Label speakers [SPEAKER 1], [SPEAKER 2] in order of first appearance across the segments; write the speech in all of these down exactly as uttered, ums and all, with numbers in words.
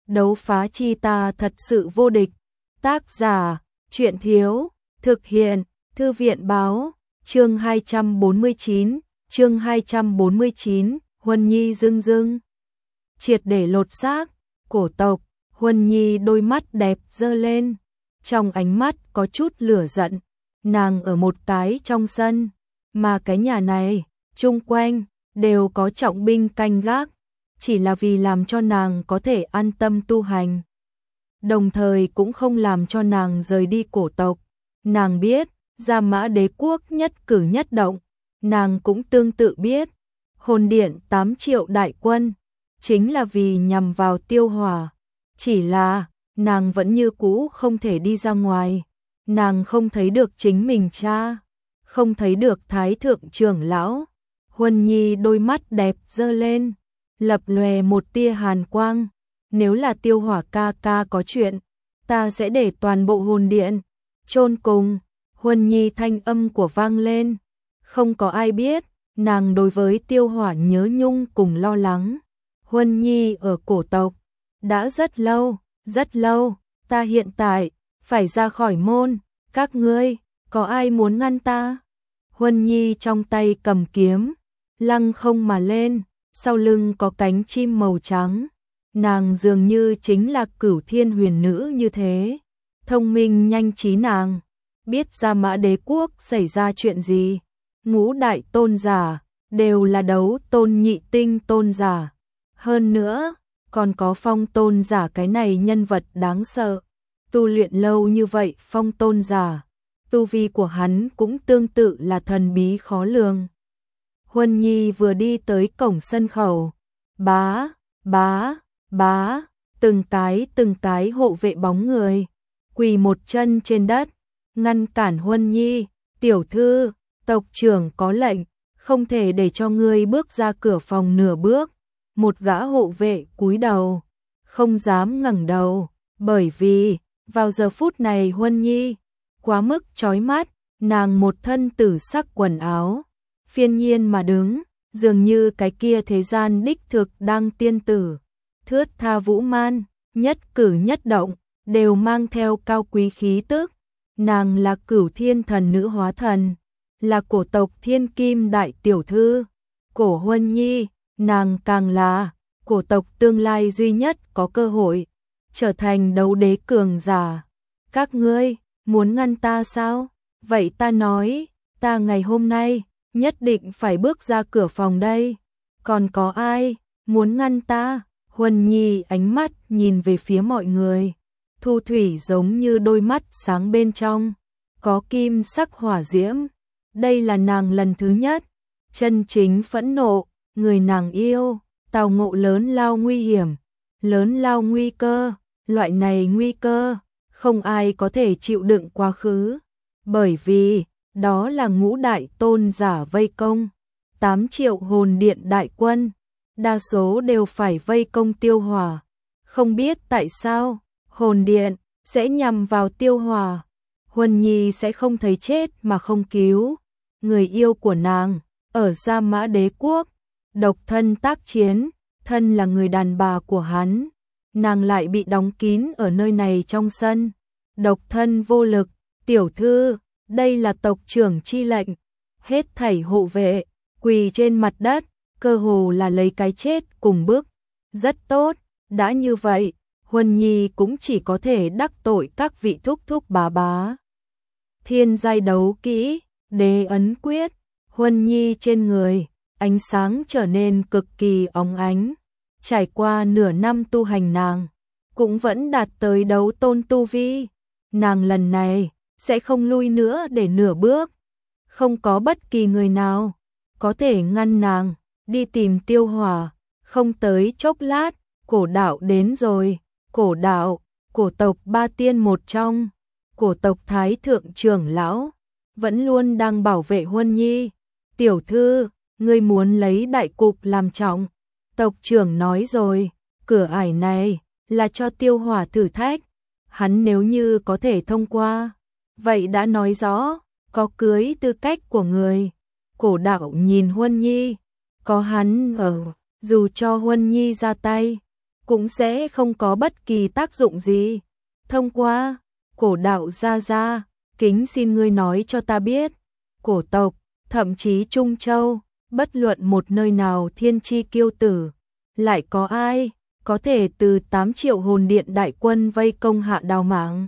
[SPEAKER 1] đấu phá chi ta thật sự vô địch. Tác giả, truyện thiếu, thực hiện, thư viện báo, chương hai trăm bốn mươi chín, chương hai trăm bốn mươi chín, Huân Nhi dưng dưng. Triệt để lột xác, cổ tộc, Huân Nhi đôi mắt đẹp dơ lên, trong ánh mắt có chút lửa giận, nàng ở một cái trong sân, mà cái nhà này, chung quanh, đều có trọng binh canh gác, chỉ là vì làm cho nàng có thể an tâm tu hành. Đồng thời cũng không làm cho nàng rời đi cổ tộc. Nàng biết, Gia Mã Đế quốc nhất cử nhất động, nàng cũng tương tự biết, hồn điện tám triệu đại quân, chính là vì nhằm vào Tiêu Hỏa. Chỉ là, nàng vẫn như cũ không thể đi ra ngoài, nàng không thấy được chính mình cha, không thấy được Thái thượng trưởng lão. Huân Nhi đôi mắt đẹp dơ lên, lập lòe một tia hàn quang. Nếu là Tiêu Hỏa ca ca có chuyện, ta sẽ để toàn bộ hồn điện chôn cùng. Huân Nhi thanh âm của vang lên, không có ai biết, nàng đối với Tiêu Hỏa nhớ nhung cùng lo lắng. Huân Nhi ở cổ tộc, đã rất lâu, rất lâu, ta hiện tại, phải ra khỏi môn, các ngươi, có ai muốn ngăn ta? Huân Nhi trong tay cầm kiếm, lăng không mà lên, sau lưng có cánh chim màu trắng. Nàng dường như chính là Cửu Thiên Huyền Nữ như thế, thông minh nhanh trí nàng, biết Gia Mã Đế quốc xảy ra chuyện gì. Ngũ đại tôn giả, đều là đấu tôn nhị tinh tôn giả. Hơn nữa, còn có phong tôn giả cái này nhân vật đáng sợ. Tu luyện lâu như vậy phong tôn giả, tu vi của hắn cũng tương tự là thần bí khó lường. Huân Nhi vừa đi tới cổng sân khẩu, bá, bá, bá, từng cái từng cái hộ vệ bóng người, quỳ một chân trên đất, ngăn cản Huân Nhi. Tiểu thư, tộc trưởng có lệnh, không thể để cho ngươi bước ra cửa phòng nửa bước. Một gã hộ vệ cúi đầu, không dám ngẩng đầu, bởi vì, vào giờ phút này Huân Nhi, quá mức chói mắt, nàng một thân tử sắc quần áo, phiên nhiên mà đứng, dường như cái kia thế gian đích thực đang tiên tử. Thướt tha vũ man, nhất cử nhất động, đều mang theo cao quý khí tức. Nàng là Cửu Thiên thần nữ hóa thần, là cổ tộc Thiên Kim đại tiểu thư. Cổ Huân Nhi, nàng càng là cổ tộc tương lai duy nhất có cơ hội trở thành đấu đế cường giả. Các ngươi, muốn ngăn ta sao? Vậy ta nói, ta ngày hôm nay, nhất định phải bước ra cửa phòng đây. Còn có ai, muốn ngăn ta? Huân Nhi ánh mắt nhìn về phía mọi người, thu thủy giống như đôi mắt sáng bên trong, có kim sắc hỏa diễm. Đây là nàng lần thứ nhất, chân chính phẫn nộ, người nàng yêu, tào ngộ lớn lao nguy hiểm, lớn lao nguy cơ, loại này nguy cơ, không ai có thể chịu đựng quá khứ, bởi vì, đó là ngũ đại tôn giả vây công, tám triệu hồn điện đại quân. Đa số đều phải vây công Tiêu Hỏa. Không biết tại sao, hồn điện sẽ nhằm vào Tiêu Hỏa. Huân Nhi sẽ không thấy chết mà không cứu. Người yêu của nàng, ở Gia Mã Đế quốc, độc thân tác chiến, thân là người đàn bà của hắn. Nàng lại bị đóng kín ở nơi này trong sân. Độc thân vô lực, tiểu thư, đây là tộc trưởng chi lệnh. Hết thảy hộ vệ, quỳ trên mặt đất, cơ hồ là lấy cái chết cùng bước. Rất tốt, đã như vậy, Huân Nhi cũng chỉ có thể đắc tội các vị thúc thúc bá bá. Thiên giai đấu kỹ, đế ấn quyết, Huân Nhi trên người, ánh sáng trở nên cực kỳ óng ánh. Trải qua nửa năm tu hành nàng, cũng vẫn đạt tới đấu tôn tu vi. Nàng lần này, sẽ không lui nữa để nửa bước. Không có bất kỳ người nào, có thể ngăn nàng đi tìm Tiêu Hỏa. Không tới chốc lát, cổ đạo đến rồi. Cổ đạo, cổ tộc ba tiên một trong, cổ tộc Thái thượng trưởng lão, vẫn luôn đang bảo vệ Huân Nhi. Tiểu thư, ngươi muốn lấy đại cục làm trọng. Tộc trưởng nói rồi, cửa ải này là cho Tiêu Hỏa thử thách. Hắn nếu như có thể thông qua, vậy đã nói rõ, có cưới tư cách của người. Cổ đạo nhìn Huân Nhi, có hắn ở, dù cho Huân Nhi ra tay, cũng sẽ không có bất kỳ tác dụng gì. Thông qua, cổ đạo gia gia, kính xin ngươi nói cho ta biết, cổ tộc, thậm chí Trung Châu, bất luận một nơi nào thiên chi kiêu tử, lại có ai có thể từ tám triệu hồn điện đại quân vây công Hạ Đào Mãng?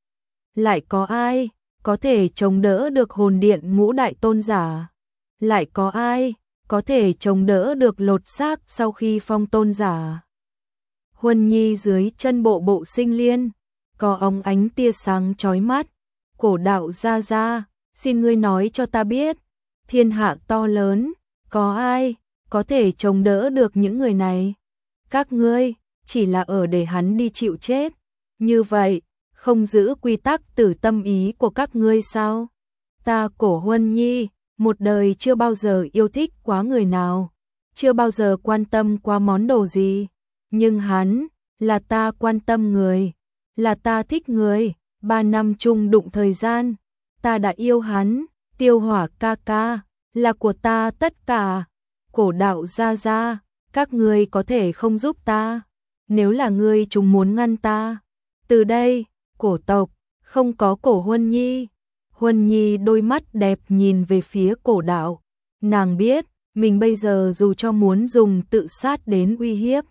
[SPEAKER 1] Lại có ai có thể chống đỡ được hồn điện ngũ đại tôn giả? Lại có ai có thể chống đỡ được lột xác sau khi phong tôn giả? Huân Nhi dưới chân bộ bộ sinh liên, có óng ánh tia sáng chói mắt. Cổ đạo gia gia, xin ngươi nói cho ta biết, thiên hạ to lớn, có ai có thể chống đỡ được những người này? Các ngươi chỉ là ở để hắn đi chịu chết, như vậy không giữ quy tắc tử tâm ý của các ngươi sao? Ta Cổ Huân Nhi, một đời chưa bao giờ yêu thích quá người nào, chưa bao giờ quan tâm qua món đồ gì, nhưng hắn là ta quan tâm người, là ta thích người, ba năm chung đụng thời gian, ta đã yêu hắn, Tiêu Hỏa ca ca, là của ta tất cả. Cổ đạo gia gia, các ngươi có thể không giúp ta, nếu là ngươi chúng muốn ngăn ta. Từ đây, cổ tộc, không có Cổ Huân Nhi. Huân Nhi đôi mắt đẹp nhìn về phía cổ đạo, nàng biết, mình bây giờ dù cho muốn dùng tự sát đến uy hiếp,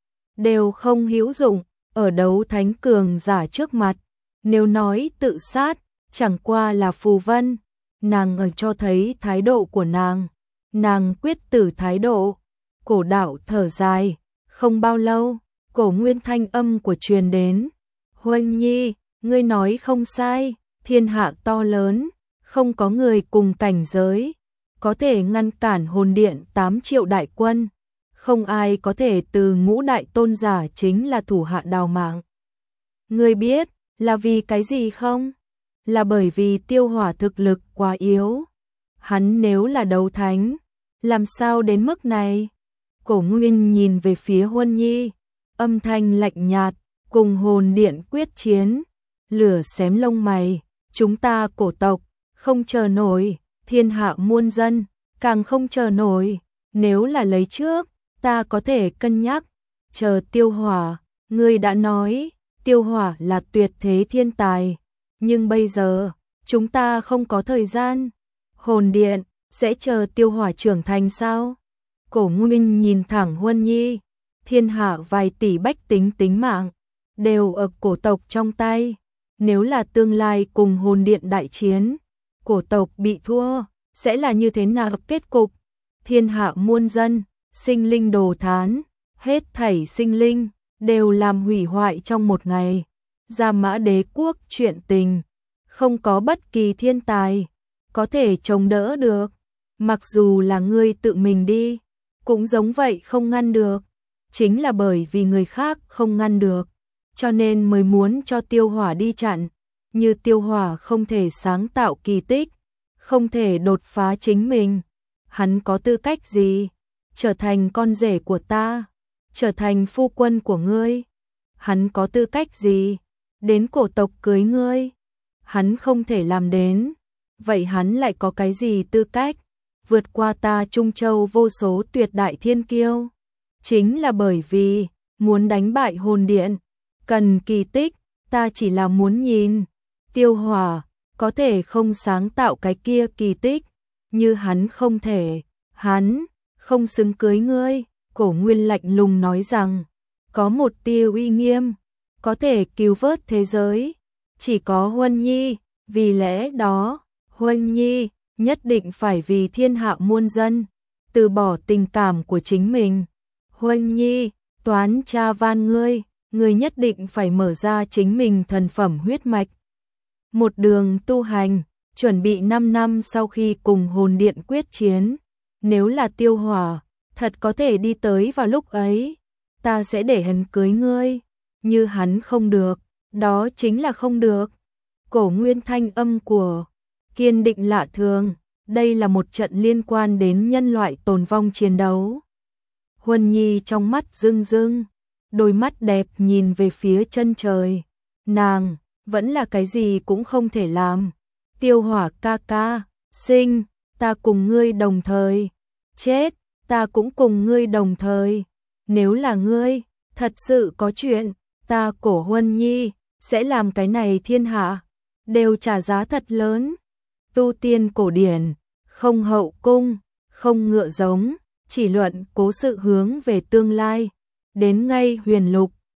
[SPEAKER 1] đều không hữu dụng, ở đấu thánh cường giả trước mặt, nếu nói tự sát, chẳng qua là phù vân, nàng ở cho thấy thái độ của nàng, nàng quyết tử thái độ. Cổ đạo thở dài, không bao lâu, Cổ Nguyên thanh âm của truyền đến, Huân Nhi, ngươi nói không sai, thiên hạ to lớn, không có người cùng cảnh giới, có thể ngăn cản hồn điện tám triệu đại quân, không ai có thể từ ngũ đại tôn giả chính là thủ Hạ Đào Mãng. Ngươi biết, là vì cái gì không? Là bởi vì Tiêu Hỏa thực lực quá yếu. Hắn nếu là đấu thánh, làm sao đến mức này? Cổ Nguyên nhìn về phía Huân Nhi, âm thanh lạnh nhạt, cùng hồn điện quyết chiến, lửa xém lông mày, chúng ta cổ tộc, không chờ nổi, thiên hạ muôn dân, càng không chờ nổi, nếu là lấy trước, ta có thể cân nhắc, chờ Tiêu Hỏa, ngươi đã nói, Tiêu Hỏa là tuyệt thế thiên tài, nhưng bây giờ, chúng ta không có thời gian, hồn điện, sẽ chờ Tiêu Hỏa trưởng thành sao? Cổ Nguyên nhìn thẳng Huân Nhi, thiên hạ vài tỷ bách tính tính mạng, đều ở cổ tộc trong tay, nếu là tương lai cùng hồn điện đại chiến, cổ tộc bị thua, sẽ là như thế nào kết cục? Thiên hạ muôn dân, sinh linh đồ thán, hết thảy sinh linh, đều làm hủy hoại trong một ngày. Gia Mã đế quốc chuyện tình, không có bất kỳ thiên tài, có thể chống đỡ được, mặc dù là ngươi tự mình đi, cũng giống vậy không ngăn được, chính là bởi vì người khác không ngăn được, cho nên mới muốn cho Tiêu Hỏa đi chặn, như Tiêu Hỏa không thể sáng tạo kỳ tích, không thể đột phá chính mình, hắn có tư cách gì? Trở thành con rể của ta, trở thành phu quân của ngươi, hắn có tư cách gì? Đến cổ tộc cưới ngươi, hắn không thể làm đến, vậy hắn lại có cái gì tư cách? Vượt qua ta Trung Châu vô số tuyệt đại thiên kiêu, chính là bởi vì muốn đánh bại hồn điện, cần kỳ tích, ta chỉ là muốn nhìn, Tiêu Hỏa có thể không sáng tạo cái kia kỳ tích, như hắn không thể, hắn không xứng cưới ngươi. Cổ Nguyên lạnh lùng nói rằng, có một tia uy nghiêm, có thể cứu vớt thế giới, chỉ có Huân Nhi, vì lẽ đó, Huân Nhi nhất định phải vì thiên hạ muôn dân, từ bỏ tình cảm của chính mình. Huân Nhi, toán cha van ngươi, ngươi nhất định phải mở ra chính mình thần phẩm huyết mạch. Một đường tu hành, chuẩn bị năm năm sau khi cùng hồn điện quyết chiến, nếu là Tiêu Hỏa, thật có thể đi tới vào lúc ấy, ta sẽ để hắn cưới ngươi, như hắn không được, đó chính là không được. Cổ Nguyên thanh âm của kiên định lạ thường, đây là một trận liên quan đến nhân loại tồn vong chiến đấu. Huân Nhi trong mắt rưng rưng, đôi mắt đẹp nhìn về phía chân trời, nàng vẫn là cái gì cũng không thể làm. Tiêu Hỏa ca ca, sinh, ta cùng ngươi đồng thời, chết, ta cũng cùng ngươi đồng thời, nếu là ngươi, Thật sự có chuyện, ta Cổ Huân Nhi sẽ làm cái này thiên hạ đều trả giá thật lớn. Tu tiên cổ điển, không hậu cung, không ngựa giống, chỉ luận cố sự hướng về tương lai. Đến ngay huyền lục,